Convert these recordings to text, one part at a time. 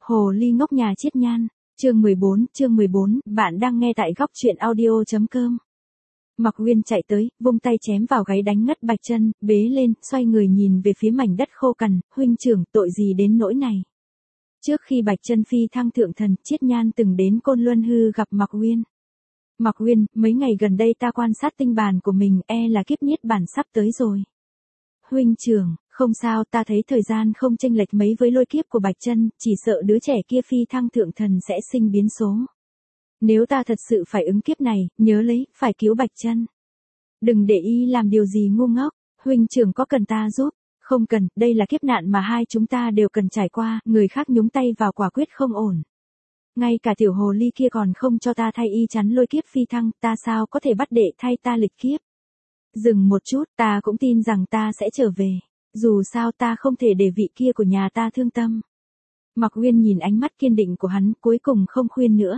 Hồ ly ngốc nhà Chiết Nhan, chương 14, bạn đang nghe tại góc truyện audio.com. Mạc Uyên chạy tới, vung tay chém vào gáy đánh ngất Bạch Chân, bế lên, xoay người nhìn về phía mảnh đất khô cằn, huynh trưởng, tội gì đến nỗi này. Trước khi Bạch Chân phi thăng thượng thần, Chiết Nhan từng đến Côn Luân Hư gặp Mạc Uyên. Mạc Uyên, mấy ngày gần đây ta quan sát tinh bàn của mình, là kiếp niết bàn sắp tới rồi. Huynh trưởng, không sao, ta thấy thời gian không chênh lệch mấy với lôi kiếp của Bạch Chân, chỉ sợ đứa trẻ kia phi thăng thượng thần sẽ sinh biến số. Nếu ta thật sự phải ứng kiếp này, nhớ lấy, phải cứu Bạch Chân. Đừng để y làm điều gì ngu ngốc, huynh trưởng có cần ta giúp? Không cần, đây là kiếp nạn mà hai chúng ta đều cần trải qua, người khác nhúng tay vào quả quyết không ổn. Ngay cả tiểu hồ ly kia còn không cho ta thay y chắn lôi kiếp phi thăng, ta sao có thể bắt đệ thay ta lịch kiếp? Dừng một chút, ta cũng tin rằng ta sẽ trở về. Dù sao ta không thể để vị kia của nhà ta thương tâm. Mạc Uyên nhìn ánh mắt kiên định của hắn, cuối cùng không khuyên nữa.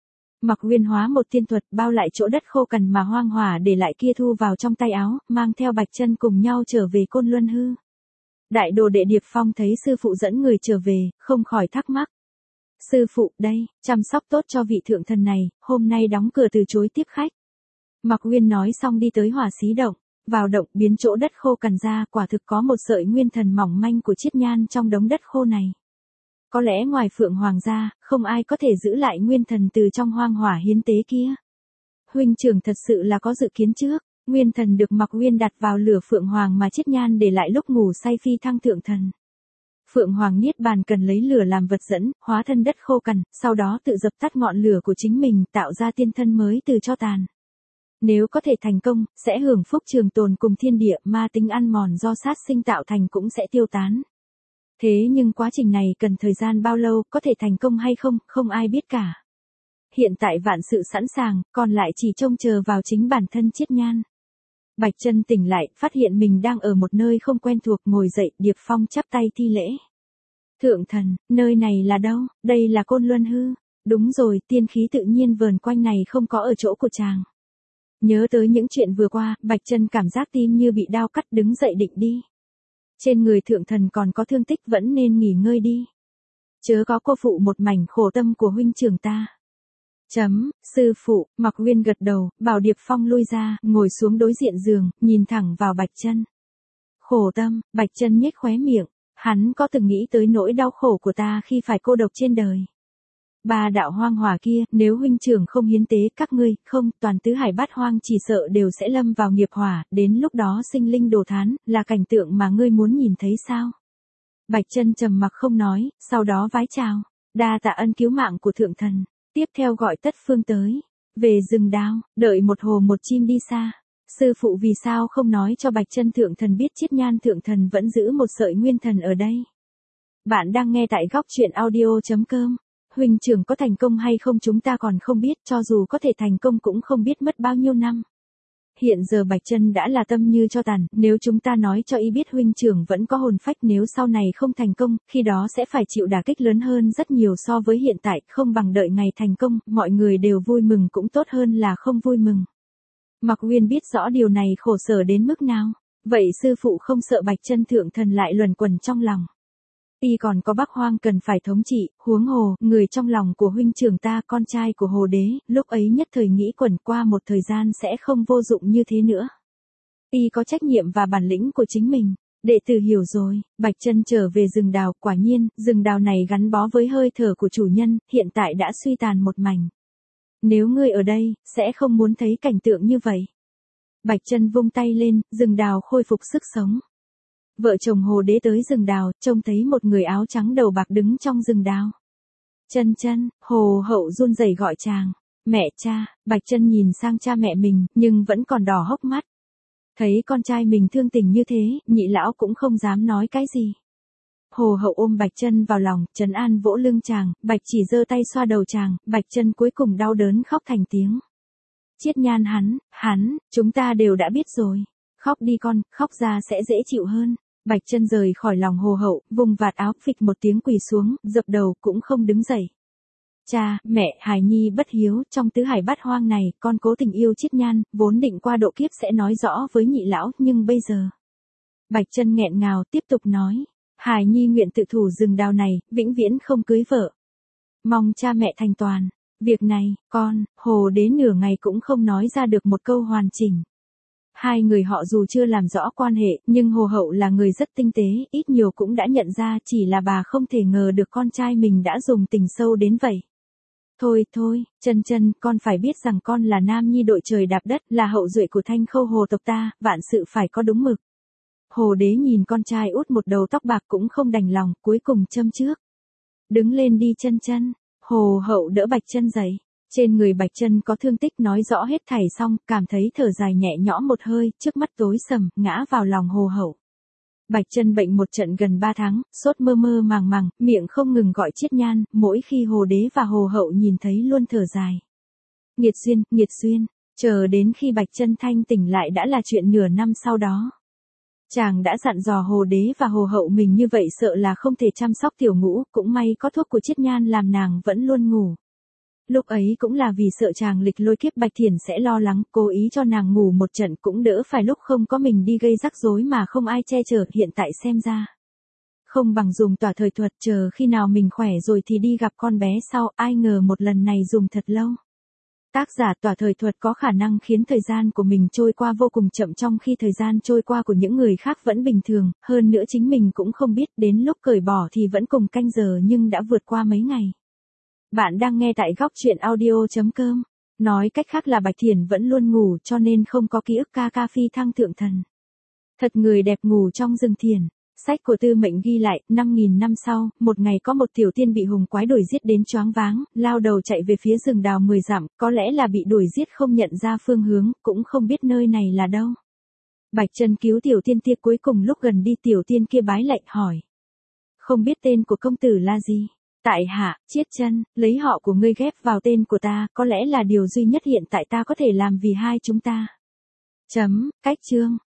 Mạc Uyên hóa một tiên thuật bao lại chỗ đất khô cằn mà hoang hỏa để lại kia thu vào trong tay áo, mang theo Bạch Chân cùng nhau trở về Côn Luân Hư. Đại đồ đệ Điệp Phong thấy sư phụ dẫn người trở về, không khỏi thắc mắc. Sư phụ, đây, chăm sóc tốt cho vị thượng thần này, hôm nay đóng cửa từ chối tiếp khách. Mạc Uyên nói xong đi tới hỏa xí động, vào động biến chỗ đất khô cằn ra, quả thực có một sợi nguyên thần mỏng manh của Chiết Nhan trong đống đất khô này. Có lẽ ngoài Phượng Hoàng gia, không ai có thể giữ lại nguyên thần từ trong hoang hỏa hiến tế kia. Huynh trưởng thật sự là có dự kiến trước, nguyên thần được Mạc Uyên đặt vào lửa Phượng Hoàng mà Chiết Nhan để lại lúc ngủ say phi thăng thượng thần. Phượng Hoàng niết bàn cần lấy lửa làm vật dẫn, hóa thân đất khô cằn, sau đó tự dập tắt ngọn lửa của chính mình, tạo ra tiên thân mới từ tro tàn. Nếu có thể thành công, sẽ hưởng phúc trường tồn cùng thiên địa, ma tính ăn mòn do sát sinh tạo thành cũng sẽ tiêu tán. Thế nhưng quá trình này cần thời gian bao lâu, có thể thành công hay không, không ai biết cả. Hiện tại vạn sự sẵn sàng, còn lại chỉ trông chờ vào chính bản thân Chiết Nhan. Bạch Chân tỉnh lại, phát hiện mình đang ở một nơi không quen thuộc, ngồi dậy, Điệp Phong chắp tay thi lễ. Thượng thần, nơi này là đâu? Đây là Côn Luân Hư. Đúng rồi, tiên khí tự nhiên vờn quanh này không có ở chỗ của chàng. Nhớ tới những chuyện vừa qua, Bạch Chân cảm giác tim như bị đao cắt, đứng dậy định đi. Trên người thượng thần còn có thương tích, vẫn nên nghỉ ngơi đi. Chớ có cô phụ một mảnh khổ tâm của huynh trưởng ta. Sư phụ, Mạc Uyên gật đầu, bảo Điệp Phong lui ra, ngồi xuống đối diện giường, nhìn thẳng vào Bạch Chân. Khổ tâm, Bạch Chân nhếch khóe miệng, hắn có từng nghĩ tới nỗi đau khổ của ta khi phải cô độc trên đời. Ba đạo hoang hỏa kia, nếu huynh trưởng không hiến tế các ngươi, không, toàn tứ hải bát hoang chỉ sợ đều sẽ lâm vào nghiệp hỏa, đến lúc đó sinh linh đồ thán, là cảnh tượng mà ngươi muốn nhìn thấy sao? Bạch Chân trầm mặc không nói, sau đó vái chào, đa tạ ân cứu mạng của thượng thần, tiếp theo gọi tất phương tới, về rừng đao, đợi một hồ một chim đi xa. Sư phụ vì sao không nói cho Bạch Chân thượng thần biết Chiết Nhan thượng thần vẫn giữ một sợi nguyên thần ở đây? Bạn đang nghe tại góc truyện audio.com. Huynh trưởng có thành công hay không chúng ta còn không biết, cho dù có thể thành công cũng không biết mất bao nhiêu năm. Hiện giờ Bạch Chân đã là tâm như cho tàn, nếu chúng ta nói cho y biết huynh trưởng vẫn có hồn phách, nếu sau này không thành công, khi đó sẽ phải chịu đả kích lớn hơn rất nhiều so với hiện tại, không bằng đợi ngày thành công, mọi người đều vui mừng cũng tốt hơn là không vui mừng. Mạc Uyên biết rõ điều này khổ sở đến mức nào, vậy sư phụ không sợ Bạch Chân thượng thần lại luẩn quẩn trong lòng. Y còn có Bắc Hoang cần phải thống trị, huống hồ, người trong lòng của huynh trưởng ta, con trai của Hồ Đế, lúc ấy nhất thời nghĩ quẩn qua một thời gian sẽ không vô dụng như thế nữa. Y có trách nhiệm và bản lĩnh của chính mình. Đệ tử hiểu rồi. Bạch Chân trở về rừng đào, quả nhiên, rừng đào này gắn bó với hơi thở của chủ nhân, hiện tại đã suy tàn một mảnh. Nếu ngươi ở đây, sẽ không muốn thấy cảnh tượng như vậy. Bạch Chân vung tay lên, rừng đào khôi phục sức sống. Vợ chồng Hồ Đế tới rừng đào, trông thấy một người áo trắng đầu bạc đứng trong rừng đào. Chân chân, Hồ Hậu run rẩy gọi chàng. Mẹ cha, Bạch Chân nhìn sang cha mẹ mình, nhưng vẫn còn đỏ hốc mắt. Thấy con trai mình thương tình như thế, nhị lão cũng không dám nói cái gì. Hồ Hậu ôm Bạch Chân vào lòng, trấn an vỗ lưng chàng, Bạch Chỉ giơ tay xoa đầu chàng, Bạch Chân cuối cùng đau đớn khóc thành tiếng. Chiết Nhan hắn, chúng ta đều đã biết rồi. Khóc đi con, khóc ra sẽ dễ chịu hơn. Bạch Chân rời khỏi lòng Hồ Hậu, vùng vạt áo, phịch một tiếng quỳ xuống, dập đầu, cũng không đứng dậy. Cha, mẹ, hài nhi bất hiếu, trong tứ hải bát hoang này, con cố tình yêu Chiết Nhan, vốn định qua độ kiếp sẽ nói rõ với nhị lão, nhưng bây giờ. Bạch Chân nghẹn ngào tiếp tục nói. Hải Nhi nguyện tự thủ rừng đào này, vĩnh viễn không cưới vợ. Mong cha mẹ thành toàn. Việc này, con, Hồ Đế nửa ngày cũng không nói ra được một câu hoàn chỉnh. Hai người họ dù chưa làm rõ quan hệ, nhưng Hồ Hậu là người rất tinh tế, ít nhiều cũng đã nhận ra, chỉ là bà không thể ngờ được con trai mình đã dùng tình sâu đến vậy. Thôi thôi, Chân Chân, con phải biết rằng con là nam nhi đội trời đạp đất, là hậu duệ của Thanh Khâu Hồ tộc ta, vạn sự phải có đúng mực. Hồ Đế nhìn con trai út một đầu tóc bạc cũng không đành lòng, cuối cùng châm trước. Đứng lên đi Chân Chân. Hồ Hậu đỡ Bạch Chân dậy. Trên người Bạch Chân có thương tích, nói rõ hết thảy xong, cảm thấy thở dài nhẹ nhõm một hơi, trước mắt tối sầm, ngã vào lòng Hồ Hậu. Bạch Chân bệnh một trận gần 3 tháng, sốt mơ mơ màng màng, miệng không ngừng gọi Chiết Nhan, mỗi khi Hồ Đế và Hồ Hậu nhìn thấy luôn thở dài. Nghiệt duyên, chờ đến khi Bạch Chân thanh tỉnh lại đã là chuyện nửa năm sau đó. Chàng đã dặn dò Hồ Đế và Hồ Hậu mình như vậy sợ là không thể chăm sóc tiểu ngũ, cũng may có thuốc của Chiết Nhan làm nàng vẫn luôn ngủ. Lúc ấy cũng là vì sợ chàng lịch lôi kiếp Bạch Thiển sẽ lo lắng, cố ý cho nàng ngủ một trận cũng đỡ phải lúc không có mình đi gây rắc rối mà không ai che chở, hiện tại xem ra. Không bằng dùng tỏa thời thuật, chờ khi nào mình khỏe rồi thì đi gặp con bé sau, ai ngờ một lần này dùng thật lâu. Tác giả tỏa thời thuật có khả năng khiến thời gian của mình trôi qua vô cùng chậm trong khi thời gian trôi qua của những người khác vẫn bình thường, hơn nữa chính mình cũng không biết đến lúc cởi bỏ thì vẫn cùng canh giờ nhưng đã vượt qua mấy ngày. Bạn đang nghe tại góc truyện audio.com. Nói cách khác là Bạch Thiển vẫn luôn ngủ cho nên không có ký ức ca ca phi thăng thượng thần. Thật người đẹp ngủ trong rừng thiền. Sách của Tư Mệnh ghi lại, 5.000 năm sau, một ngày có một tiểu tiên bị hùng quái đuổi giết đến choáng váng, lao đầu chạy về phía rừng đào 10 dặm, có lẽ là bị đuổi giết không nhận ra phương hướng, cũng không biết nơi này là đâu. Bạch Chân cứu tiểu tiên kia, cuối cùng lúc gần đi tiểu tiên kia bái lạy hỏi. Không biết tên của công tử là gì? Tại hạ, Chiết Chân, lấy họ của ngươi ghép vào tên của ta, có lẽ là điều duy nhất hiện tại ta có thể làm vì hai chúng ta. Cách chương.